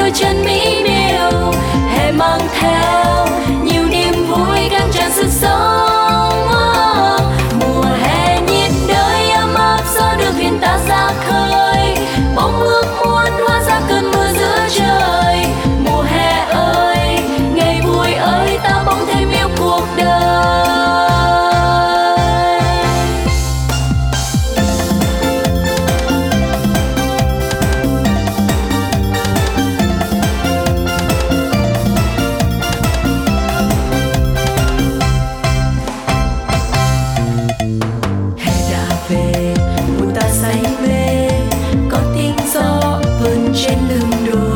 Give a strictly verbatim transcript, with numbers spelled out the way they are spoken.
đôi chân mỹ miều. Hè mang theo nhiều niềm vui căng tràn sức sống. Mùa hè nhiệt đới ấm áp gió đưa thuyền ta ra khơi, bóng ước muốn hóa ra cơn mưa giữa trời. Mùa hè ơi, ngày vui ơi, ta bỗng thêm yêu cuộc đời. Hè đã về, mùa ta say mê, có tiếng gió vươn trên lưng đồi.